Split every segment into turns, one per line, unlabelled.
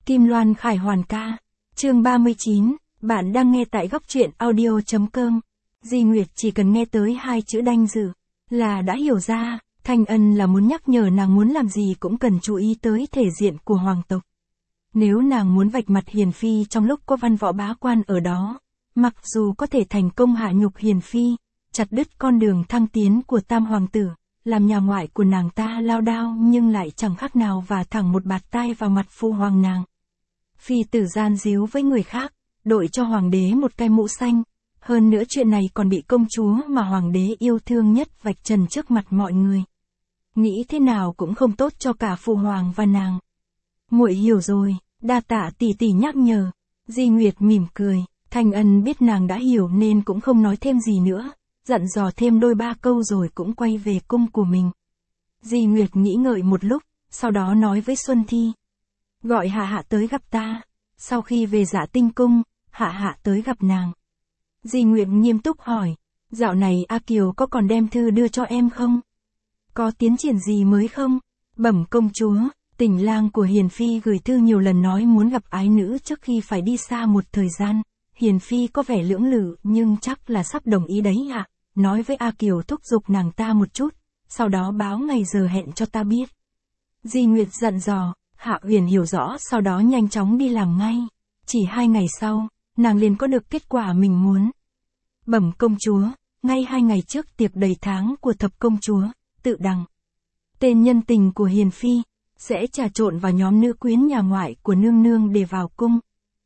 Kim Loan Khải Hoàn ca. Chương 39, bạn đang nghe tại góc truyện audio.com. Di Nguyệt chỉ cần nghe tới hai chữ đanh dự là đã hiểu ra, Thanh Ân là muốn nhắc nhở nàng muốn làm gì cũng cần chú ý tới thể diện của hoàng tộc. Nếu nàng muốn vạch mặt Hiền Phi trong lúc có văn võ bá quan ở đó, mặc dù có thể thành công hạ nhục Hiền Phi, chặt đứt con đường thăng tiến của tam hoàng tử, làm nhà ngoại của nàng ta lao đao nhưng lại chẳng khác nào và thẳng một bạt tai vào mặt phu hoàng nàng. Phi tử gian díu với người khác, đội cho hoàng đế một cái mũ xanh, hơn nữa chuyện này còn bị công chúa mà hoàng đế yêu thương nhất vạch trần trước mặt mọi người. Nghĩ thế nào cũng không tốt cho cả phu hoàng và nàng. Muội hiểu rồi, đa tạ tỷ tỷ nhắc nhở. Di Nguyệt mỉm cười, Thanh Ân biết nàng đã hiểu nên cũng không nói thêm gì nữa, dặn dò thêm đôi ba câu rồi cũng quay về cung của mình. Di Nguyệt nghĩ ngợi một lúc, sau đó nói với Xuân Thi. Gọi Hạ Hạ tới gặp ta. Sau khi về Dạ Tinh cung, Hạ Hạ tới gặp nàng. Di Nguyệt nghiêm túc hỏi, dạo này A Kiều có còn đem thư đưa cho em không? Có tiến triển gì mới không? Bẩm công chúa, Tình lang của Hiền Phi gửi thư nhiều lần nói muốn gặp ái nữ trước khi phải đi xa một thời gian. Hiền Phi có vẻ lưỡng lự nhưng chắc là sắp đồng ý đấy ạ. Nói với A Kiều thúc giục nàng ta một chút, sau đó báo ngày giờ hẹn cho ta biết. Di Nguyệt dặn dò, Hạ Huyền hiểu rõ sau đó nhanh chóng đi làm ngay. Chỉ 2 ngày sau, nàng liền có được kết quả mình muốn. Bẩm công chúa, ngay 2 ngày trước tiệc đầy tháng của thập công chúa, Tự Đằng, tên nhân tình của Hiền Phi, sẽ trà trộn vào nhóm nữ quyến nhà ngoại của nương nương để vào cung.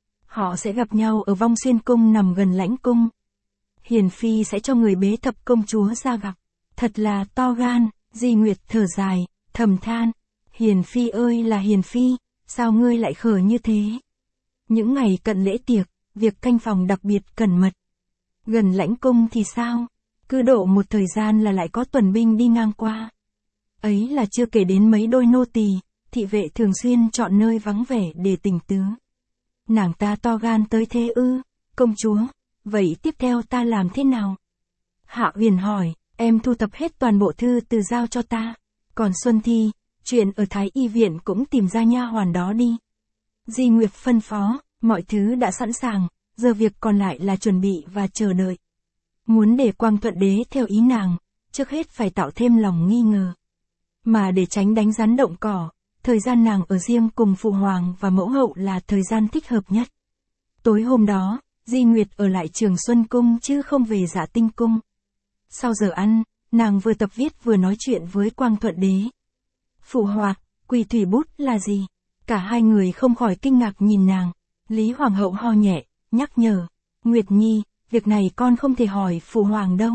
Họ sẽ gặp nhau ở Vong Xuyên cung nằm gần lãnh cung. Hiền Phi sẽ cho người bế thập công chúa ra gặp. Thật là to gan. Di Nguyệt thở dài, thầm than. Hiền Phi ơi là Hiền Phi, sao ngươi lại khờ như thế? Những ngày cận lễ tiệc, việc canh phòng đặc biệt cẩn mật. Gần lãnh cung thì sao? Cứ độ một thời gian là lại có tuần binh đi ngang qua. Ấy là chưa kể đến mấy đôi nô tỳ, thị vệ thường xuyên chọn nơi vắng vẻ để tình tứ. Nàng ta to gan tới thế ư? Công chúa, vậy tiếp theo ta làm thế nào? Hạ Huyền hỏi, em thu thập hết toàn bộ thư từ giao cho ta. Còn Xuân Thi, chuyện ở Thái Y viện cũng tìm ra nha hoàn đó đi. Di Nguyệt phân phó, mọi thứ đã sẵn sàng, giờ việc còn lại là chuẩn bị và chờ đợi. Muốn để Quang Thuận Đế theo ý nàng, trước hết phải tạo thêm lòng nghi ngờ. Mà để tránh đánh rắn động cỏ, thời gian nàng ở riêng cùng phụ hoàng và mẫu hậu là thời gian thích hợp nhất. Tối hôm đó, Di Nguyệt ở lại Trường Xuân cung chứ không về Dạ Tinh cung. Sau giờ ăn, nàng vừa tập viết vừa nói chuyện với Quang Thuận Đế. Phụ hoàng, quỳ thủy bút là gì? Cả hai người không khỏi kinh ngạc nhìn nàng. Lý Hoàng hậu ho nhẹ, nhắc nhở. Nguyệt Nhi, việc này con không thể hỏi phụ hoàng đâu.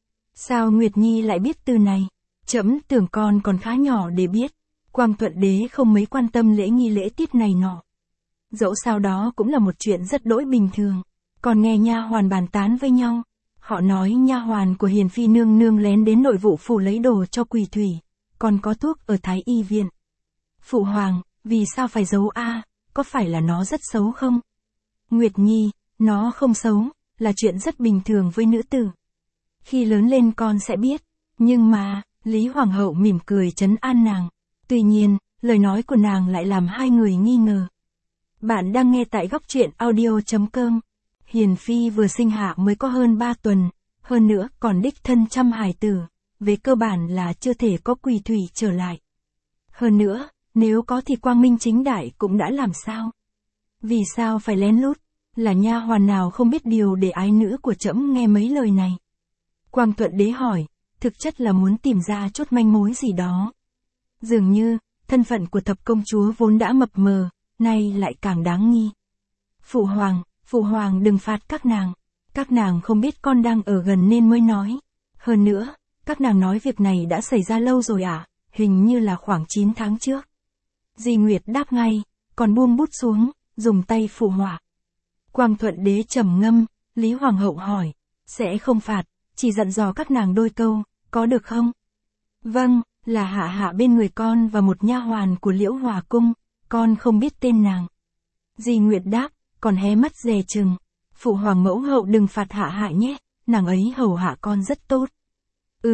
Sao Nguyệt Nhi lại biết từ này? Trẫm tưởng con còn khá nhỏ để biết. Quang Thuận Đế không mấy quan tâm lễ nghi lễ tiết này nọ. Dẫu sao đó cũng là một chuyện rất đỗi bình thường. Còn nghe nha hoàn bàn tán với nhau. Họ nói nha hoàn của Hiền Phi nương nương lén đến nội vụ phủ lấy đồ cho Quỳ Thủy. Còn có thuốc ở Thái Y viện. Phụ hoàng, vì sao phải giấu a? Có phải là nó rất xấu không? Nguyệt Nhi, nó không xấu, là chuyện rất bình thường với nữ tử. Khi lớn lên con sẽ biết. Nhưng mà, Lý Hoàng hậu mỉm cười trấn an nàng. Tuy nhiên, lời nói của nàng lại làm hai người nghi ngờ. Bạn đang nghe tại góc truyện audio.com. Hiền Phi vừa sinh hạ mới có hơn 3 tuần, hơn nữa còn đích thân chăm hài tử, về cơ bản là chưa thể có Quỳ Thủy trở lại. Hơn nữa, nếu có thì quang minh chính đại cũng đã làm sao? Vì sao phải lén lút? Là nha hoàn nào không biết điều để ái nữ của trẫm nghe mấy lời này? Quang Thuận Đế hỏi, thực chất là muốn tìm ra chút manh mối gì đó. Dường như, thân phận của thập công chúa vốn đã mập mờ, nay lại càng đáng nghi. Phụ hoàng đừng phạt các nàng không biết con đang ở gần nên mới nói. Hơn nữa, các nàng nói việc này đã xảy ra lâu rồi à, hình như là khoảng 9 tháng trước. Di Nguyệt đáp ngay, còn buông bút xuống, dùng tay phụ họa. Quang Thuận Đế trầm ngâm, Lý Hoàng hậu hỏi, sẽ không phạt, chỉ dặn dò các nàng đôi câu, có được không? Vâng, là Hạ Hạ bên người con và một nha hoàn của Liễu Hòa cung, con không biết tên nàng. Di Nguyệt đáp, còn hé mắt dè chừng. Phụ hoàng mẫu hậu đừng phạt Hạ Hạ nhé, nàng ấy hầu hạ con rất tốt.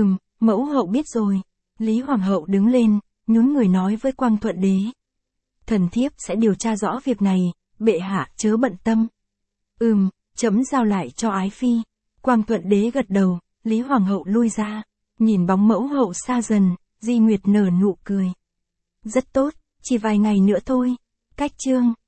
Mẫu hậu biết rồi. Lý Hoàng hậu đứng lên, nhún người nói với Quang Thuận Đế. Thần thiếp sẽ điều tra rõ việc này, bệ hạ chớ bận tâm. Trẫm giao lại cho ái phi. Quang Thuận Đế gật đầu, Lý Hoàng hậu lui ra, nhìn bóng mẫu hậu xa dần, Di Nguyệt nở nụ cười. Rất tốt, chỉ vài ngày nữa thôi. Cách chương